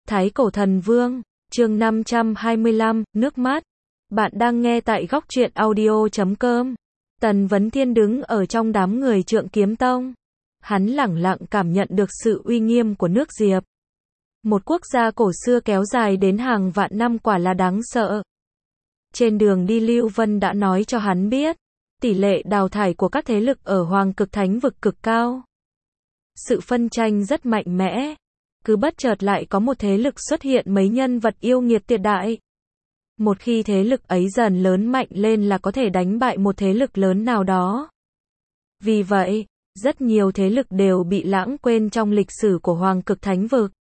Thái Cổ Thần Vương, chương 525, nước mắt. Bạn đang nghe tại góc truyện audio.com. Tần Vấn Thiên đứng ở trong đám người Trượng Kiếm Tông. Hắn lẳng lặng cảm nhận được sự uy nghiêm của nước Diệp. Một quốc gia cổ xưa kéo dài đến hàng vạn năm quả là đáng sợ. Trên đường đi Lưu Vân đã nói cho hắn biết, tỷ lệ đào thải của các thế lực ở Hoàng Cực Thánh vực cực cao. Sự phân tranh rất mạnh mẽ. Cứ bất chợt lại có một thế lực xuất hiện mấy nhân vật yêu nghiệt tuyệt đại. Một khi thế lực ấy dần lớn mạnh lên là có thể đánh bại một thế lực lớn nào đó. Vì vậy, rất nhiều thế lực đều bị lãng quên trong lịch sử của Hoàng Cực Thánh vực.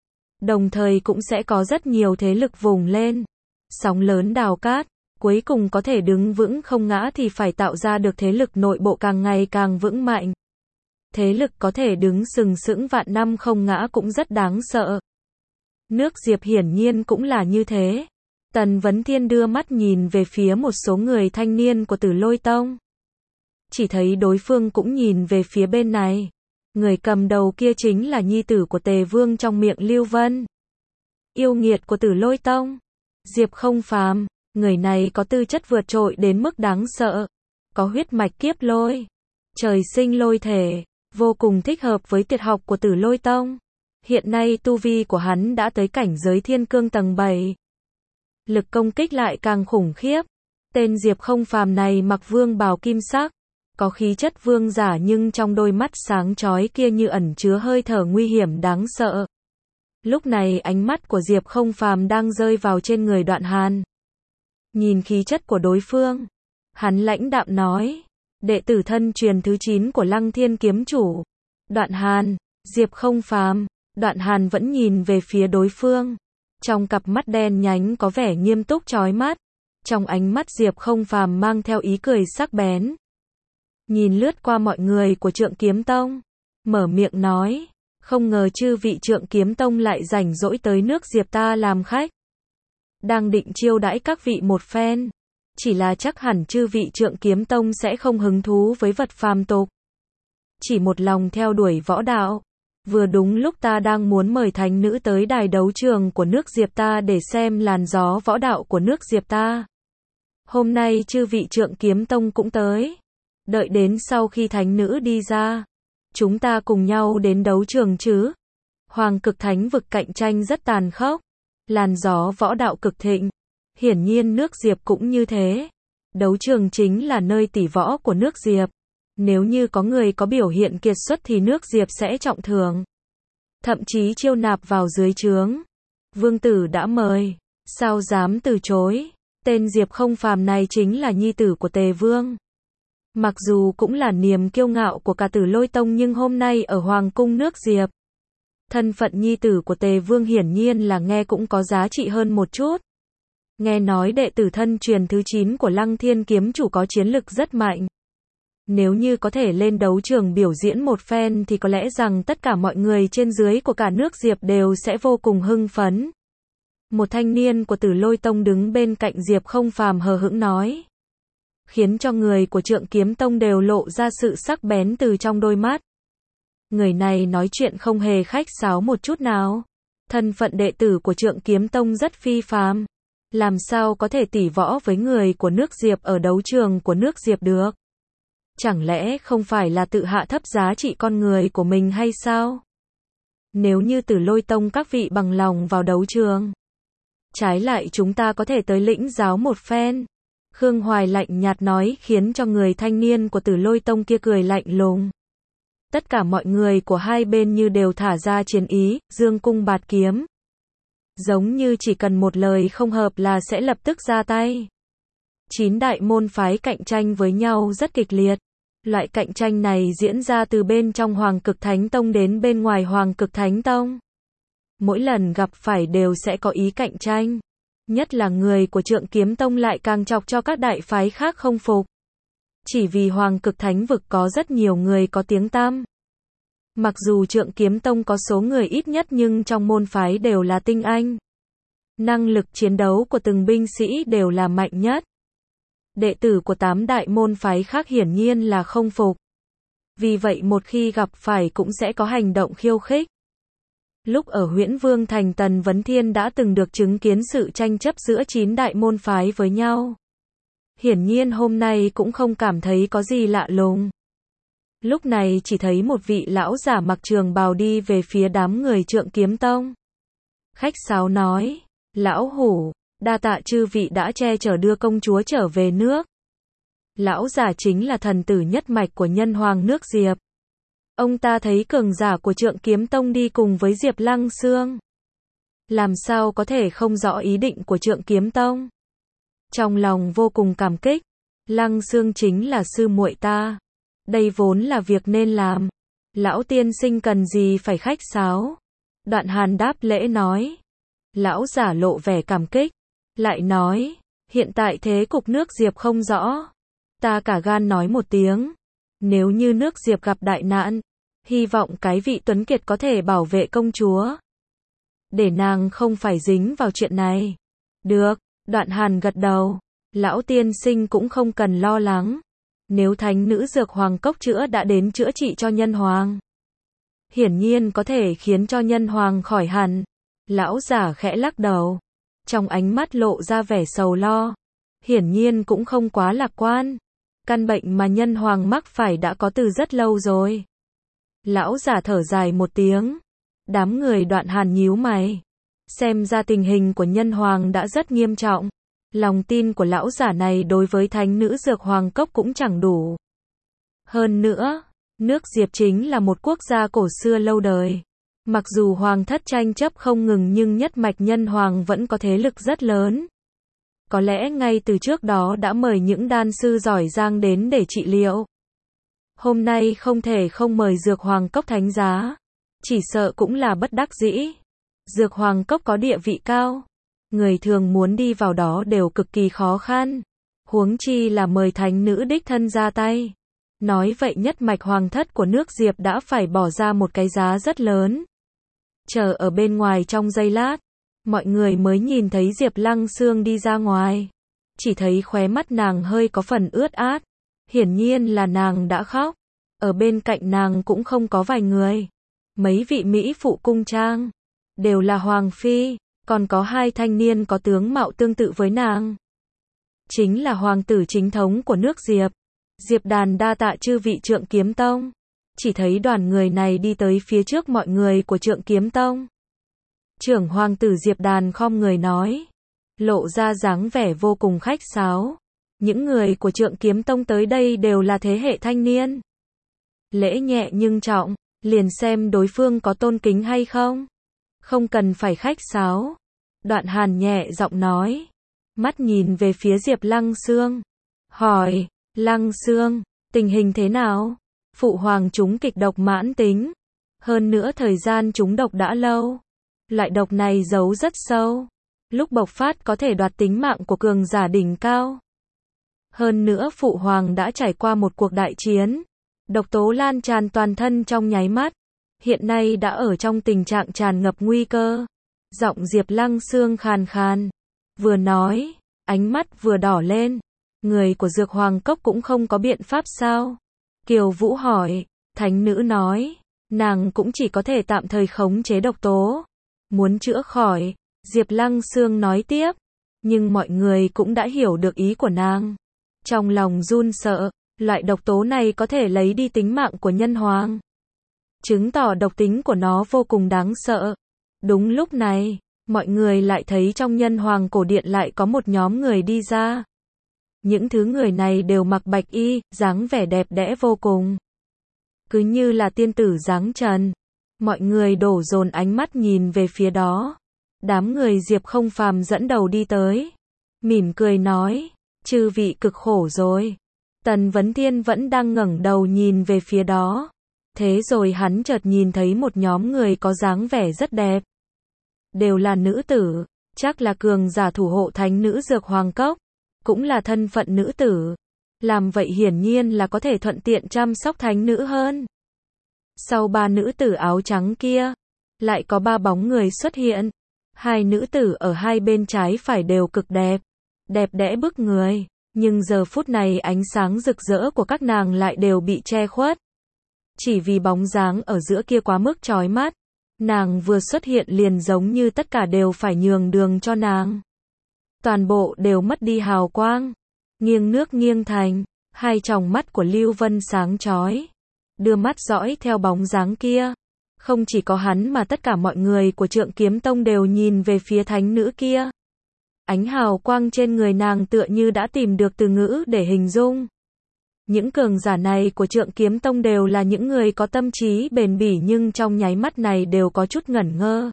Đồng thời cũng sẽ có rất nhiều thế lực vùng lên. Sóng lớn đào cát, cuối cùng có thể đứng vững không ngã thì phải tạo ra được thế lực nội bộ càng ngày càng vững mạnh. Thế lực có thể đứng sừng sững vạn năm không ngã cũng rất đáng sợ. Nước Diệp hiển nhiên cũng là như thế. Tần Vấn Thiên đưa mắt nhìn về phía một số người thanh niên của Tử Lôi Tông. Chỉ thấy đối phương cũng nhìn về phía bên này. Người cầm đầu kia chính là nhi tử của Tề Vương trong miệng Lưu Vân. Yêu nghiệt của Tử Lôi Tông. Diệp Không Phàm, người này có tư chất vượt trội đến mức đáng sợ. Có huyết mạch kiếp lôi. Trời sinh lôi thể. Vô cùng thích hợp với tuyệt học của Tử Lôi Tông. Hiện nay tu vi của hắn đã tới cảnh giới thiên cương tầng 7. Lực công kích lại càng khủng khiếp. Tên Diệp Không Phàm này mặc vương bào kim sắc. Có khí chất vương giả nhưng trong đôi mắt sáng chói kia như ẩn chứa hơi thở nguy hiểm đáng sợ. Lúc này ánh mắt của Diệp Không Phàm đang rơi vào trên người Đoạn Hàn. Nhìn khí chất của đối phương. Hắn lãnh đạm nói. Đệ tử thân truyền thứ 9 của Lăng Thiên kiếm chủ. Đoạn Hàn, Diệp Không Phàm. Đoạn Hàn vẫn nhìn về phía đối phương. Trong cặp mắt đen nhánh có vẻ nghiêm túc chói mắt. Trong ánh mắt Diệp Không Phàm mang theo ý cười sắc bén. Nhìn lướt qua mọi người của Trượng Kiếm Tông. Mở miệng nói. Không ngờ chư vị Trượng Kiếm Tông lại rảnh rỗi tới nước Diệp ta làm khách. Đang định chiêu đãi các vị một phen. Chỉ là chắc hẳn chư vị Trượng Kiếm Tông sẽ không hứng thú với vật phàm tục. Chỉ một lòng theo đuổi võ đạo. Vừa đúng lúc ta đang muốn mời thánh nữ tới đài đấu trường của nước Diệp ta để xem làn gió võ đạo của nước Diệp ta. Hôm nay chư vị Trượng Kiếm Tông cũng tới. Đợi đến sau khi thánh nữ đi ra. Chúng ta cùng nhau đến đấu trường chứ. Hoàng Cực Thánh vực cạnh tranh rất tàn khốc. Làn gió võ đạo cực thịnh. Hiển nhiên nước Diệp cũng như thế. Đấu trường chính là nơi tỷ võ của nước Diệp. Nếu như có người có biểu hiện kiệt xuất thì nước Diệp sẽ trọng thưởng. Thậm chí chiêu nạp vào dưới trướng. Vương tử đã mời. Sao dám từ chối. Tên Diệp Không Phàm này chính là nhi tử của Tề Vương. Mặc dù cũng là niềm kiêu ngạo của cả Tử Lôi Tông nhưng hôm nay ở Hoàng cung nước Diệp. Thân phận nhi tử của Tề Vương hiển nhiên là nghe cũng có giá trị hơn một chút. Nghe nói đệ tử thân truyền thứ 9 của Lăng Thiên kiếm chủ có chiến lực rất mạnh. Nếu như có thể lên đấu trường biểu diễn một phen thì có lẽ rằng tất cả mọi người trên dưới của cả nước Diệp đều sẽ vô cùng hưng phấn. Một thanh niên của Tử Lôi Tông đứng bên cạnh Diệp Không Phàm hờ hững nói. Khiến cho người của Trượng Kiếm Tông đều lộ ra sự sắc bén từ trong đôi mắt. Người này nói chuyện không hề khách sáo một chút nào. Thân phận đệ tử của Trượng Kiếm Tông rất phi phàm. Làm sao có thể tỷ võ với người của nước Diệp ở đấu trường của nước Diệp được? Chẳng lẽ không phải là tự hạ thấp giá trị con người của mình hay sao? Nếu như Tử Lôi Tông các vị bằng lòng vào đấu trường. Trái lại chúng ta có thể tới lĩnh giáo một phen. Khương Hoài lạnh nhạt nói khiến cho người thanh niên của Tử Lôi Tông kia cười lạnh lùng. Tất cả mọi người của hai bên như đều thả ra chiến ý, dương cung bạt kiếm. Giống như chỉ cần một lời không hợp là sẽ lập tức ra tay. 9 đại môn phái cạnh tranh với nhau rất kịch liệt. Loại cạnh tranh này diễn ra từ bên trong Hoàng Cực Thánh Tông đến bên ngoài Hoàng Cực Thánh Tông. Mỗi lần gặp phải đều sẽ có ý cạnh tranh. Nhất là người của Trượng Kiếm Tông lại càng chọc cho các đại phái khác không phục. Chỉ vì Hoàng Cực Thánh vực có rất nhiều người có tiếng tăm. Mặc dù Trượng Kiếm Tông có số người ít nhất nhưng trong môn phái đều là tinh anh. Năng lực chiến đấu của từng binh sĩ đều là mạnh nhất. Đệ tử của 8 đại môn phái khác hiển nhiên là không phục. Vì vậy một khi gặp phải cũng sẽ có hành động khiêu khích. Lúc ở Huyễn Vương Thành Tần Vấn Thiên đã từng được chứng kiến sự tranh chấp giữa 9 đại môn phái với nhau. Hiển nhiên hôm nay cũng không cảm thấy có gì lạ lùng. Lúc này chỉ thấy một vị lão giả mặc trường bào đi về phía đám người Trượng Kiếm Tông. Khách sáo nói, lão hủ, đa tạ chư vị đã che chở đưa công chúa trở về nước. Lão giả chính là thần tử nhất mạch của nhân hoàng nước Diệp. Ông ta thấy cường giả của Trượng Kiếm Tông đi cùng với Diệp Lăng Xương. Làm sao có thể không rõ ý định của Trượng Kiếm Tông. Trong lòng vô cùng cảm kích. Lăng Xương chính là sư muội ta. Đây vốn là việc nên làm. Lão tiên sinh cần gì phải khách sáo. Đoạn Hàn đáp lễ nói. Lão giả lộ vẻ cảm kích. Lại nói, hiện tại thế cục nước Diệp không rõ. Ta cả gan nói một tiếng. Nếu như nước Diệp gặp đại nạn, hy vọng cái vị tuấn kiệt có thể bảo vệ công chúa. Để nàng không phải dính vào chuyện này. Được, Đoạn Hàn gật đầu. Lão tiên sinh cũng không cần lo lắng. Nếu thánh nữ dược hoàng cốc chữa đã đến chữa trị cho nhân hoàng, hiển nhiên có thể khiến cho nhân hoàng khỏi hẳn. Lão giả khẽ lắc đầu. Trong ánh mắt lộ ra vẻ sầu lo. Hiển nhiên cũng không quá lạc quan. Căn bệnh mà nhân hoàng mắc phải đã có từ rất lâu rồi. Lão giả thở dài một tiếng. Đám người Đoạn Hàn nhíu mày. Xem ra tình hình của nhân hoàng đã rất nghiêm trọng. Lòng tin của lão giả này đối với thánh nữ dược hoàng cốc cũng chẳng đủ. Hơn nữa, nước Diệp chính là một quốc gia cổ xưa lâu đời. Mặc dù hoàng thất tranh chấp không ngừng nhưng nhất mạch nhân hoàng vẫn có thế lực rất lớn. Có lẽ ngay từ trước đó đã mời những đan sư giỏi giang đến để trị liệu. Hôm nay không thể không mời Dược Hoàng Cốc thánh giá. Chỉ sợ cũng là bất đắc dĩ. Dược Hoàng Cốc có địa vị cao. Người thường muốn đi vào đó đều cực kỳ khó khăn. Huống chi là mời thánh nữ đích thân ra tay. Nói vậy nhất mạch hoàng thất của nước Diệp đã phải bỏ ra một cái giá rất lớn. Chờ ở bên ngoài trong giây lát, mọi người mới nhìn thấy Diệp Lăng Xương đi ra ngoài. Chỉ thấy khóe mắt nàng hơi có phần ướt át. Hiển nhiên là nàng đã khóc. Ở bên cạnh nàng cũng không có vài người. Mấy vị mỹ phụ cung trang. Đều là hoàng phi. Còn có hai thanh niên có tướng mạo tương tự với nàng. Chính là hoàng tử chính thống của nước Diệp. Diệp Đàn đa tạ chư vị Trượng Kiếm Tông. Chỉ thấy đoàn người này đi tới phía trước mọi người của Trượng Kiếm Tông. Trưởng hoàng tử Diệp Đàn khom người nói. Lộ ra dáng vẻ vô cùng khách sáo. Những người của Trượng Kiếm Tông tới đây đều là thế hệ thanh niên. Lễ nhẹ nhưng trọng, liền xem đối phương có tôn kính hay không. Không cần phải khách sáo. Đoạn Hàn nhẹ giọng nói. Mắt nhìn về phía Diệp Lăng Xương. Hỏi, Lăng Xương, tình hình thế nào? Phụ hoàng trúng kịch độc mãn tính. Hơn nữa thời gian trúng độc đã lâu. Loại độc này giấu rất sâu. Lúc bộc phát có thể đoạt tính mạng của cường giả đỉnh cao. Hơn nữa phụ hoàng đã trải qua một cuộc đại chiến. Độc tố lan tràn toàn thân trong nháy mắt. Hiện nay đã ở trong tình trạng tràn ngập nguy cơ. Giọng Diệp Lăng Xương khàn khàn. Vừa nói, ánh mắt vừa đỏ lên. Người của Dược Hoàng Cốc cũng không có biện pháp sao? Kiều Vũ hỏi. Thánh nữ nói. Nàng cũng chỉ có thể tạm thời khống chế độc tố. Muốn chữa khỏi. Diệp Lăng Xương nói tiếp. Nhưng mọi người cũng đã hiểu được ý của nàng. Trong lòng run sợ. Loại độc tố này có thể lấy đi tính mạng của nhân hoàng. Chứng tỏ độc tính của nó vô cùng đáng sợ. Đúng lúc này, mọi người lại thấy trong nhân hoàng cổ điện lại có một nhóm người đi ra. Những thứ người này đều mặc bạch y, dáng vẻ đẹp đẽ vô cùng. Cứ như là tiên tử dáng trần. Mọi người đổ dồn ánh mắt nhìn về phía đó. Đám người Diệp Không Phàm dẫn đầu đi tới. Mỉm cười nói, chư vị cực khổ rồi. Tần Vấn Thiên vẫn đang ngẩng đầu nhìn về phía đó. Thế rồi hắn chợt nhìn thấy một nhóm người có dáng vẻ rất đẹp. Đều là nữ tử, chắc là cường giả thủ hộ thánh nữ Dược Hoàng Cốc. Cũng là thân phận nữ tử. Làm vậy hiển nhiên là có thể thuận tiện chăm sóc thánh nữ hơn. Sau ba nữ tử áo trắng kia, lại có ba bóng người xuất hiện. Hai nữ tử ở hai bên trái phải đều cực đẹp. Đẹp đẽ bức người. Nhưng giờ phút này ánh sáng rực rỡ của các nàng lại đều bị che khuất. Chỉ vì bóng dáng ở giữa kia quá mức chói mắt. Nàng vừa xuất hiện liền giống như tất cả đều phải nhường đường cho nàng. Toàn bộ đều mất đi hào quang. Nghiêng nước nghiêng thành, hai tròng mắt của Lưu Vân sáng chói. Đưa mắt dõi theo bóng dáng kia. Không chỉ có hắn mà tất cả mọi người của Trượng Kiếm Tông đều nhìn về phía thánh nữ kia. Ánh hào quang trên người nàng tựa như đã tìm được từ ngữ để hình dung. Những cường giả này của Trượng Kiếm Tông đều là những người có tâm trí bền bỉ nhưng trong nháy mắt này đều có chút ngẩn ngơ.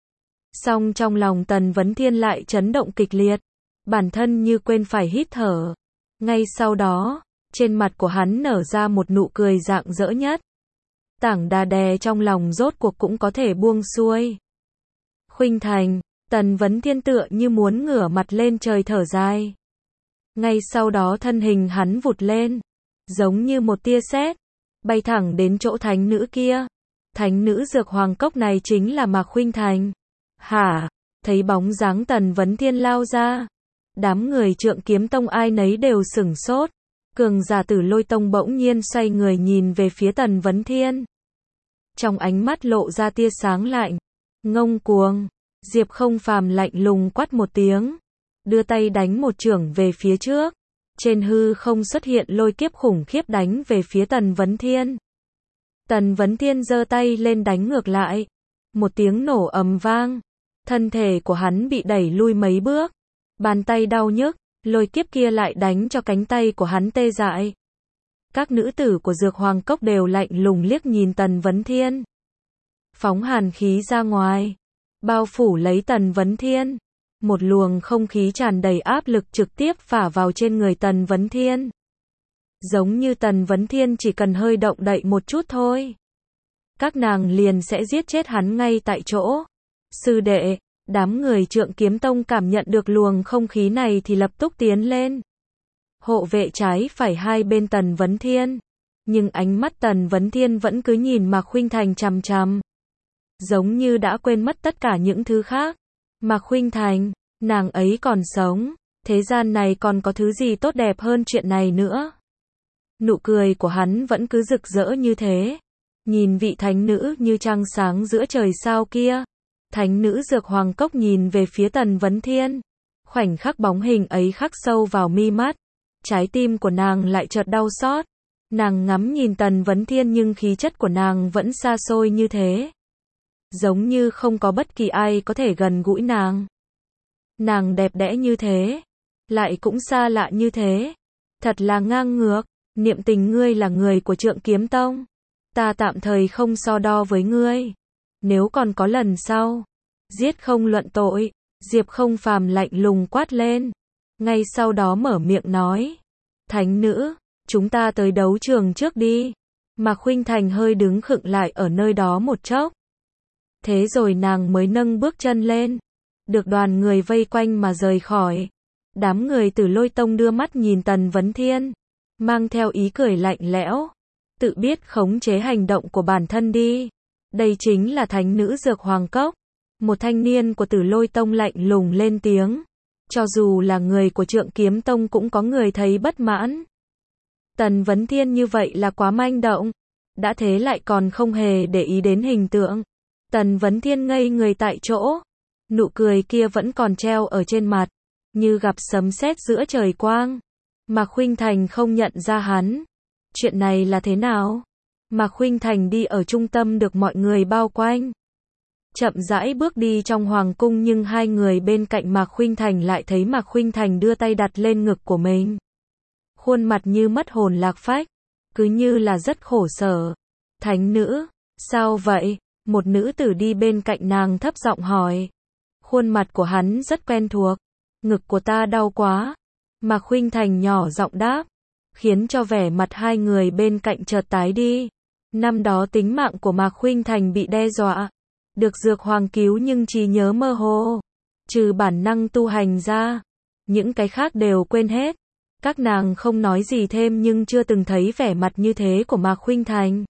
Song trong lòng Tần Vấn Thiên lại chấn động kịch liệt, bản thân như quên phải hít thở. Ngay sau đó, trên mặt của hắn nở ra một nụ cười rạng rỡ nhất. Tảng đà đè trong lòng rốt cuộc cũng có thể buông xuôi. Khuynh Thành, Tần Vấn Thiên tựa như muốn ngửa mặt lên trời thở dài. Ngay sau đó thân hình hắn vụt lên, giống như một tia sét, bay thẳng đến chỗ thánh nữ kia. Thánh nữ Dược Hoàng Cốc này chính là Mạc Khuynh Thành. Hả? Thấy bóng dáng Tần Vấn Thiên lao ra, đám người Trượng Kiếm Tông ai nấy đều sửng sốt. Cường giả Tử Lôi Tông bỗng nhiên xoay người nhìn về phía Tần Vấn Thiên. Trong ánh mắt lộ ra tia sáng lạnh. Ngông cuồng. Diệp Không Phàm lạnh lùng quát một tiếng, đưa tay đánh một chưởng về phía trước. Trên hư không xuất hiện lôi kiếp khủng khiếp đánh về phía Tần Vấn Thiên. Tần Vấn Thiên giơ tay lên đánh ngược lại. Một tiếng nổ ầm vang. Thân thể của hắn bị đẩy lui mấy bước. Bàn tay đau nhức, lôi kiếp kia lại đánh cho cánh tay của hắn tê dại. Các nữ tử của Dược Hoàng Cốc đều lạnh lùng liếc nhìn Tần Vấn Thiên. Phóng hàn khí ra ngoài, bao phủ lấy Tần Vấn Thiên. Một luồng không khí tràn đầy áp lực trực tiếp phả vào trên người Tần Vấn Thiên. Giống như Tần Vấn Thiên chỉ cần hơi động đậy một chút thôi, các nàng liền sẽ giết chết hắn ngay tại chỗ. Sư đệ, đám người Trượng Kiếm Tông cảm nhận được luồng không khí này thì lập tức tiến lên. Hộ vệ trái phải hai bên Tần Vấn Thiên. Nhưng ánh mắt Tần Vấn Thiên vẫn cứ nhìn Mạc Khuynh Thành chằm chằm. Giống như đã quên mất tất cả những thứ khác. Mạc Khuynh Thành, nàng ấy còn sống. Thế gian này còn có thứ gì tốt đẹp hơn chuyện này nữa. Nụ cười của hắn vẫn cứ rực rỡ như thế. Nhìn vị thánh nữ như trăng sáng giữa trời sao kia. Thánh nữ Dược Hoàng Cốc nhìn về phía Tần Vấn Thiên. Khoảnh khắc bóng hình ấy khắc sâu vào mi mắt. Trái tim của nàng lại chợt đau xót. Nàng ngắm nhìn Tần Vấn Thiên nhưng khí chất của nàng vẫn xa xôi như thế. Giống như không có bất kỳ ai có thể gần gũi nàng. Nàng đẹp đẽ như thế, lại cũng xa lạ như thế. Thật là ngang ngược. Niệm Tình, ngươi là người của Trượng Kiếm Tông. Ta tạm thời không so đo với ngươi. Nếu còn có lần sau, giết không luận tội. Diệp Không Phàm lạnh lùng quát lên. Ngay sau đó mở miệng nói. Thánh nữ, chúng ta tới đấu trường trước đi. Mạc Khuynh Thành hơi đứng khựng lại ở nơi đó một chốc. Thế rồi nàng mới nâng bước chân lên. Được đoàn người vây quanh mà rời khỏi. Đám người Tử Lôi Tông đưa mắt nhìn Tần Vấn Thiên, mang theo ý cười lạnh lẽo. Tự biết khống chế hành động của bản thân đi. Đây chính là thánh nữ Dược Hoàng Cốc. Một thanh niên của Tử Lôi Tông lạnh lùng lên tiếng. Cho dù là người của Trượng Kiếm Tông cũng có người thấy bất mãn. Tần Vấn Thiên như vậy là quá manh động. Đã thế lại còn không hề để ý đến hình tượng. Tần Vấn Thiên ngây người tại chỗ. Nụ cười kia vẫn còn treo ở trên mặt, như gặp sấm sét giữa trời quang. Mạc Khuynh Thành không nhận ra hắn. Chuyện này là thế nào? Mạc Khuynh Thành đi ở trung tâm được mọi người bao quanh. Chậm rãi bước đi trong hoàng cung nhưng hai người bên cạnh Mạc Khuynh Thành lại thấy Mạc Khuynh Thành đưa tay đặt lên ngực của mình. Khuôn mặt như mất hồn lạc phách, cứ như là rất khổ sở. Thánh nữ, sao vậy? Một nữ tử đi bên cạnh nàng thấp giọng hỏi. Khuôn mặt của hắn rất quen thuộc. Ngực của ta đau quá. Mạc Khuynh Thành nhỏ giọng đáp, khiến cho vẻ mặt hai người bên cạnh chợt tái đi. Năm đó tính mạng của Mạc Khuynh Thành bị đe dọa, được Dược Hoàng cứu nhưng trí nhớ mơ hồ, trừ bản năng tu hành ra, những cái khác đều quên hết. Các nàng không nói gì thêm nhưng chưa từng thấy vẻ mặt như thế của Mạc Khuynh Thành.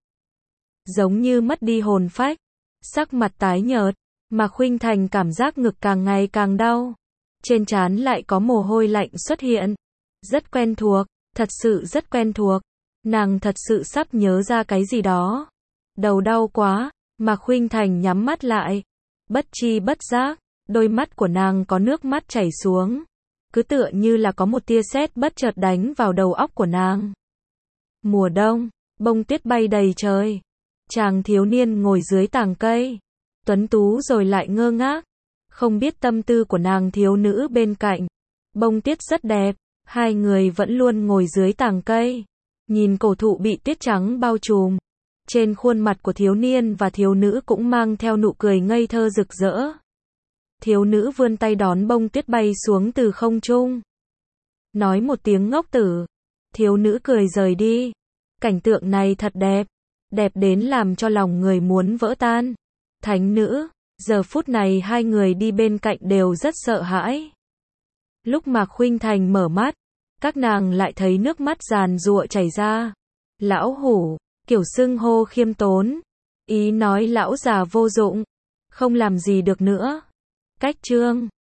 Giống như mất đi hồn phách, sắc mặt tái nhợt, Mạc Khuynh Thành cảm giác ngực càng ngày càng đau. Trên trán lại có mồ hôi lạnh xuất hiện. Rất quen thuộc, thật sự rất quen thuộc. Nàng thật sự sắp nhớ ra cái gì đó. Đầu đau quá, Mạc Khuynh Thành nhắm mắt lại. Bất chi bất giác, đôi mắt của nàng có nước mắt chảy xuống. Cứ tựa như là có một tia sét bất chợt đánh vào đầu óc của nàng. Mùa đông, bông tuyết bay đầy trời. Chàng thiếu niên ngồi dưới tàng cây. Tuấn tú rồi lại ngơ ngác. Không biết tâm tư của nàng thiếu nữ bên cạnh. Bông tuyết rất đẹp. Hai người vẫn luôn ngồi dưới tàng cây. Nhìn cổ thụ bị tuyết trắng bao trùm. Trên khuôn mặt của thiếu niên và thiếu nữ cũng mang theo nụ cười ngây thơ rực rỡ. Thiếu nữ vươn tay đón bông tuyết bay xuống từ không trung. Nói một tiếng ngốc tử. Thiếu nữ cười rời đi. Cảnh tượng này thật đẹp. Đẹp đến làm cho lòng người muốn vỡ tan. Thánh nữ. Giờ phút này hai người đi bên cạnh đều rất sợ hãi. Lúc Mạc Khuynh Thành mở mắt, các nàng lại thấy nước mắt giàn giụa chảy ra. Lão hủ, kiểu xưng hô khiêm tốn. Ý nói lão già vô dụng. Không làm gì được nữa. Cách chương